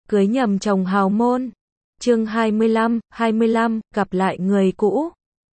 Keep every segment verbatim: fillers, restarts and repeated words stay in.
cưới nhầm chồng hào môn. Chương hai mươi lăm, hai mươi lăm, gặp lại người cũ.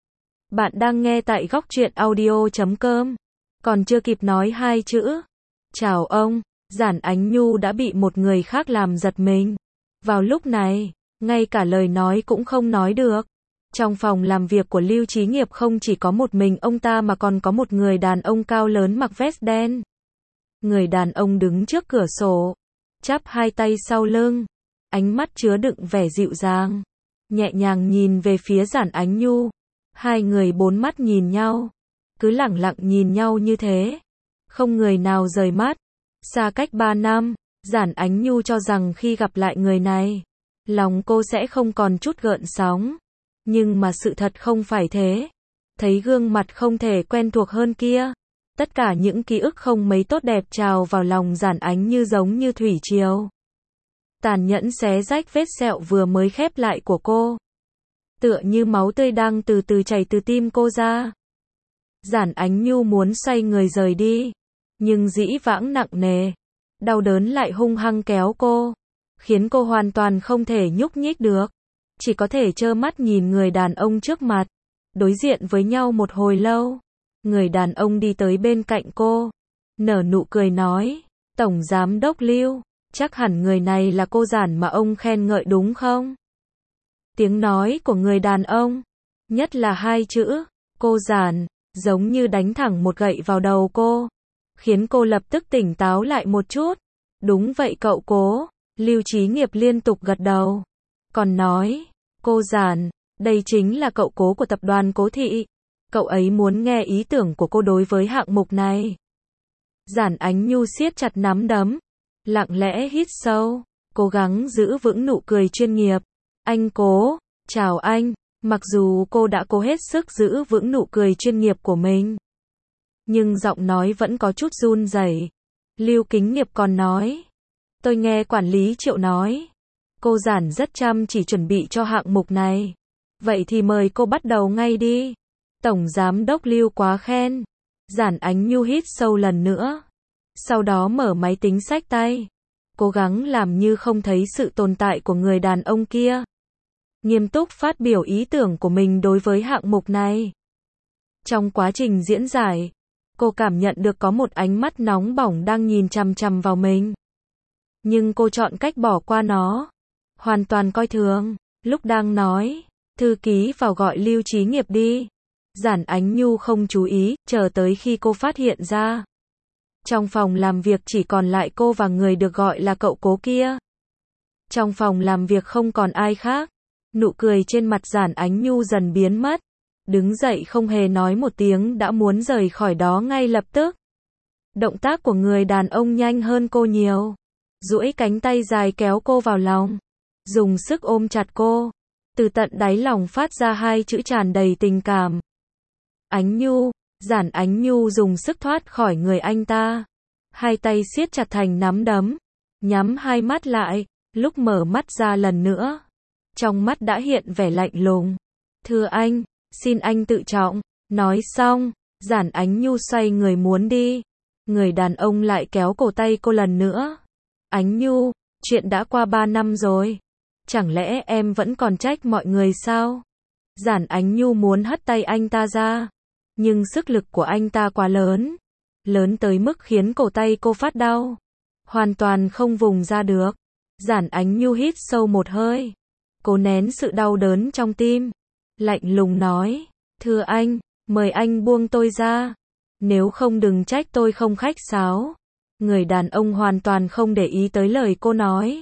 Bạn đang nghe tại góc truyện audio chấm com. Còn chưa kịp nói hai chữ chào ông, Giản Ánh Nhu đã bị một người khác làm giật mình. Vào lúc này, ngay cả lời nói cũng không nói được. Trong phòng làm việc của Lưu Chí Nghiệp không chỉ có một mình ông ta mà còn có một người đàn ông cao lớn mặc vest đen. Người đàn ông đứng trước cửa sổ, chắp hai tay sau lưng, ánh mắt chứa đựng vẻ dịu dàng, nhẹ nhàng nhìn về phía Giản Ánh Nhu. Hai người bốn mắt nhìn nhau, cứ lẳng lặng nhìn nhau như thế, không người nào rời mắt. Xa cách ba năm, Giản Ánh Nhu cho rằng khi gặp lại người này, lòng cô sẽ không còn chút gợn sóng. Nhưng mà sự thật không phải thế. Thấy gương mặt không thể quen thuộc hơn kia, tất cả những ký ức không mấy tốt đẹp trào vào lòng Giản Ánh như giống như thủy triều. Tàn nhẫn xé rách vết sẹo vừa mới khép lại của cô. Tựa như máu tươi đang từ từ chảy từ tim cô ra. Giản Ánh Nhu muốn xoay người rời đi, nhưng dĩ vãng nặng nề, đau đớn lại hung hăng kéo cô, khiến cô hoàn toàn không thể nhúc nhích được. Chỉ có thể trơ mắt nhìn người đàn ông trước mặt, đối diện với nhau một hồi lâu. Người đàn ông đi tới bên cạnh cô, nở nụ cười nói, Tổng Giám Đốc Lưu, chắc hẳn người này là cô Giản mà ông khen ngợi đúng không? Tiếng nói của người đàn ông, nhất là hai chữ, cô Giản, giống như đánh thẳng một gậy vào đầu cô, khiến cô lập tức tỉnh táo lại một chút. Đúng vậy cậu Cố, Lưu Chí Nghiệp liên tục gật đầu. Còn nói, cô Giản, đây chính là cậu Cố của tập đoàn Cố Thị. Cậu ấy muốn nghe ý tưởng của cô đối với hạng mục này. Giản Ánh Nhu siết chặt nắm đấm, lặng lẽ hít sâu, cố gắng giữ vững nụ cười chuyên nghiệp. Anh Cố, chào anh. Mặc dù cô đã cố hết sức giữ vững nụ cười chuyên nghiệp của mình, nhưng giọng nói vẫn có chút run rẩy. Lưu Kính Nghiệp còn nói, tôi nghe quản lý Triệu nói, cô Giản rất chăm chỉ chuẩn bị cho hạng mục này. Vậy thì mời cô bắt đầu ngay đi. Tổng Giám Đốc Lưu quá khen. Giản Ánh Nhu hít sâu lần nữa, sau đó mở máy tính xách tay, cố gắng làm như không thấy sự tồn tại của người đàn ông kia. Nghiêm túc phát biểu ý tưởng của mình đối với hạng mục này. Trong quá trình diễn giải, cô cảm nhận được có một ánh mắt nóng bỏng đang nhìn chằm chằm vào mình. Nhưng cô chọn cách bỏ qua nó, hoàn toàn coi thường. Lúc đang nói, thư ký vào gọi Lưu Chí Nghiệp đi. Giản Ánh Nhu không chú ý, chờ tới khi cô phát hiện ra. Trong phòng làm việc chỉ còn lại cô và người được gọi là cậu Cố kia. Trong phòng làm việc không còn ai khác. Nụ cười trên mặt Giản Ánh Nhu dần biến mất. Đứng dậy không hề nói một tiếng đã muốn rời khỏi đó ngay lập tức. Động tác của người đàn ông nhanh hơn cô nhiều. Duỗi cánh tay dài kéo cô vào lòng, dùng sức ôm chặt cô, từ tận đáy lòng phát ra hai chữ tràn đầy tình cảm. Ánh Nhu. Giản Ánh Nhu dùng sức thoát khỏi người anh ta, hai tay siết chặt thành nắm đấm, nhắm hai mắt lại. Lúc mở mắt ra lần nữa, trong mắt đã hiện vẻ lạnh lùng. Thưa anh, xin anh tự trọng. Nói xong, Giản Ánh Nhu xoay người muốn đi. Người đàn ông lại kéo cổ tay cô lần nữa. Ánh Nhu, chuyện đã qua ba năm rồi, chẳng lẽ em vẫn còn trách mọi người sao? Giản Ánh Nhu muốn hất tay anh ta ra, nhưng sức lực của anh ta quá lớn, lớn tới mức khiến cổ tay cô phát đau, hoàn toàn không vùng ra được. Giản Ánh Nhu hít sâu một hơi, cố nén sự đau đớn trong tim, lạnh lùng nói, thưa anh, mời anh buông tôi ra, nếu không đừng trách tôi không khách sáo. Người đàn ông hoàn toàn không để ý tới lời cô nói.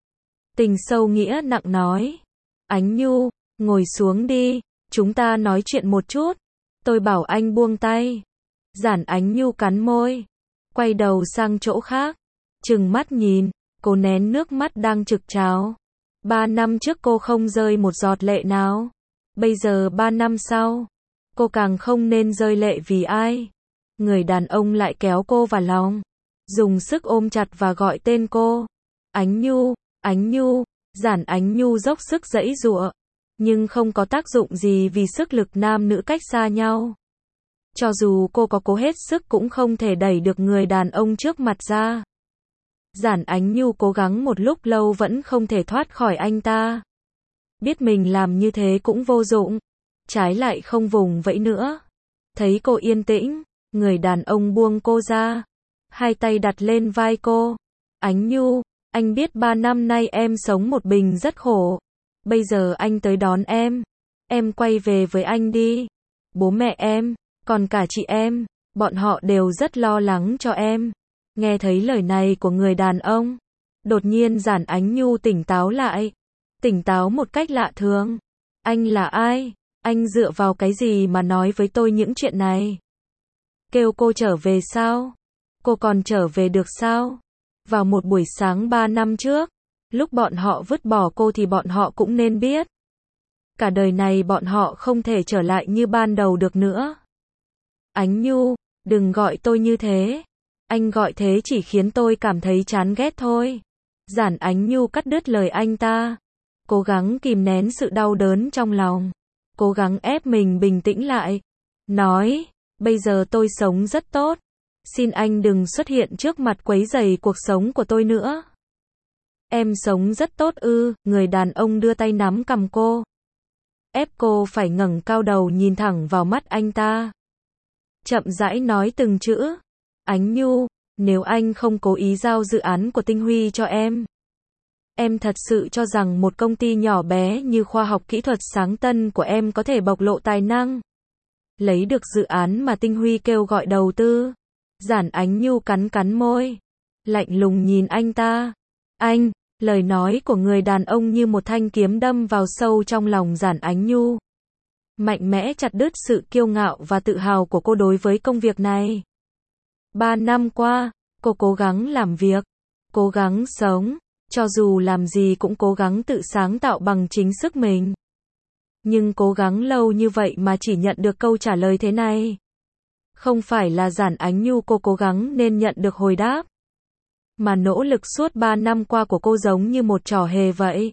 Tình sâu nghĩa nặng nói, Ánh Nhu, ngồi xuống đi, chúng ta nói chuyện một chút. Tôi bảo anh buông tay. Giản Ánh Nhu cắn môi, quay đầu sang chỗ khác, trừng mắt nhìn, cô nén nước mắt đang trực trào. Ba năm trước cô không rơi một giọt lệ nào. Bây giờ ba năm sau, cô càng không nên rơi lệ vì ai. Người đàn ông lại kéo cô vào lòng, dùng sức ôm chặt và gọi tên cô. Ánh Nhu, Ánh Nhu. Giản Ánh Nhu dốc sức giãy giụa, nhưng không có tác dụng gì vì sức lực nam nữ cách xa nhau. Cho dù cô có cố hết sức cũng không thể đẩy được người đàn ông trước mặt ra. Giản Ánh Nhu cố gắng một lúc lâu vẫn không thể thoát khỏi anh ta. Biết mình làm như thế cũng vô dụng, trái lại không vùng vẫy nữa. Thấy cô yên tĩnh, người đàn ông buông cô ra, hai tay đặt lên vai cô. Ánh Nhu, anh biết ba năm nay em sống một mình rất khổ. Bây giờ anh tới đón em. Em quay về với anh đi. Bố mẹ em, còn cả chị em, bọn họ đều rất lo lắng cho em. Nghe thấy lời này của người đàn ông, đột nhiên Giản Ánh Nhu tỉnh táo lại. Tỉnh táo một cách lạ thường. Anh là ai? Anh dựa vào cái gì mà nói với tôi những chuyện này? Kêu cô trở về sao? Cô còn trở về được sao? Vào một buổi sáng ba năm trước, lúc bọn họ vứt bỏ cô thì bọn họ cũng nên biết. Cả đời này bọn họ không thể trở lại như ban đầu được nữa. Ánh Nhu, đừng gọi tôi như thế. Anh gọi thế chỉ khiến tôi cảm thấy chán ghét thôi. Giản Ánh Nhu cắt đứt lời anh ta. Cố gắng kìm nén sự đau đớn trong lòng. Cố gắng ép mình bình tĩnh lại. Nói, bây giờ tôi sống rất tốt. Xin anh đừng xuất hiện trước mặt quấy rầy cuộc sống của tôi nữa. Em sống rất tốt ư? Người đàn ông đưa tay nắm cằm cô. Ép cô phải ngẩng cao đầu nhìn thẳng vào mắt anh ta. Chậm rãi nói từng chữ. Ánh Nhu, nếu anh không cố ý giao dự án của Tinh Huy cho em, em thật sự cho rằng một công ty nhỏ bé như khoa học kỹ thuật sáng tân của em có thể bộc lộ tài năng, lấy được dự án mà Tinh Huy kêu gọi đầu tư? Giản Ánh Nhu cắn cắn môi, lạnh lùng nhìn anh ta. Anh, lời nói của người đàn ông như một thanh kiếm đâm vào sâu trong lòng Giản Ánh Nhu. Mạnh mẽ chặt đứt sự kiêu ngạo và tự hào của cô đối với công việc này. Ba năm qua, cô cố gắng làm việc, cố gắng sống, cho dù làm gì cũng cố gắng tự sáng tạo bằng chính sức mình. Nhưng cố gắng lâu như vậy mà chỉ nhận được câu trả lời thế này. Không phải là Giản Ánh Nhu cô cố gắng nên nhận được hồi đáp, mà nỗ lực suốt ba năm qua của cô giống như một trò hề vậy.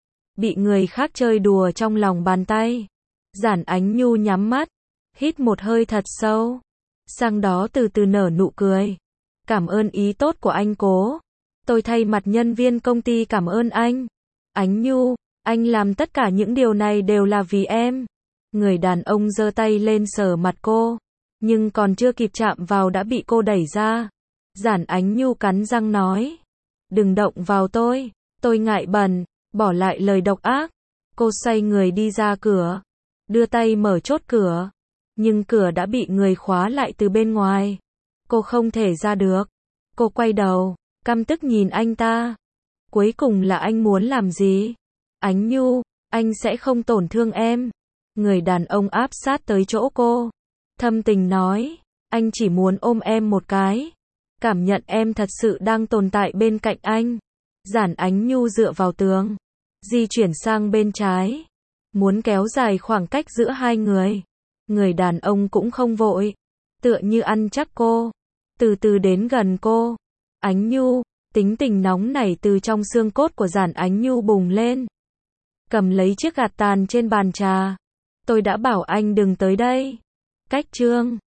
Bị người khác chơi đùa trong lòng bàn tay. Giản Ánh Nhu nhắm mắt, hít một hơi thật sâu, sau đó từ từ nở nụ cười. Cảm ơn ý tốt của anh Cố. Tôi thay mặt nhân viên công ty cảm ơn anh. Ánh Nhu, anh làm tất cả những điều này đều là vì em. Người đàn ông giơ tay lên sờ mặt cô, nhưng còn chưa kịp chạm vào đã bị cô đẩy ra. Giản Ánh Nhu cắn răng nói, đừng động vào tôi, tôi ngại bẩn, bỏ lại lời độc ác. Cô xoay người đi ra cửa, đưa tay mở chốt cửa, nhưng cửa đã bị người khóa lại từ bên ngoài. Cô không thể ra được. Cô quay đầu, căm tức nhìn anh ta. Cuối cùng là anh muốn làm gì? Ánh Nhu, anh sẽ không tổn thương em. Người đàn ông áp sát tới chỗ cô, thâm tình nói, anh chỉ muốn ôm em một cái, cảm nhận em thật sự đang tồn tại bên cạnh anh. Giản Ánh Nhu dựa vào tường, di chuyển sang bên trái, muốn kéo dài khoảng cách giữa hai người. Người đàn ông cũng không vội, tựa như ăn chắc cô, từ từ đến gần cô. Ánh Nhu, tính tình nóng nảy từ trong xương cốt của Giản Ánh Nhu bùng lên. Cầm lấy chiếc gạt tàn trên bàn trà. Tôi đã bảo anh đừng tới đây. Cách chương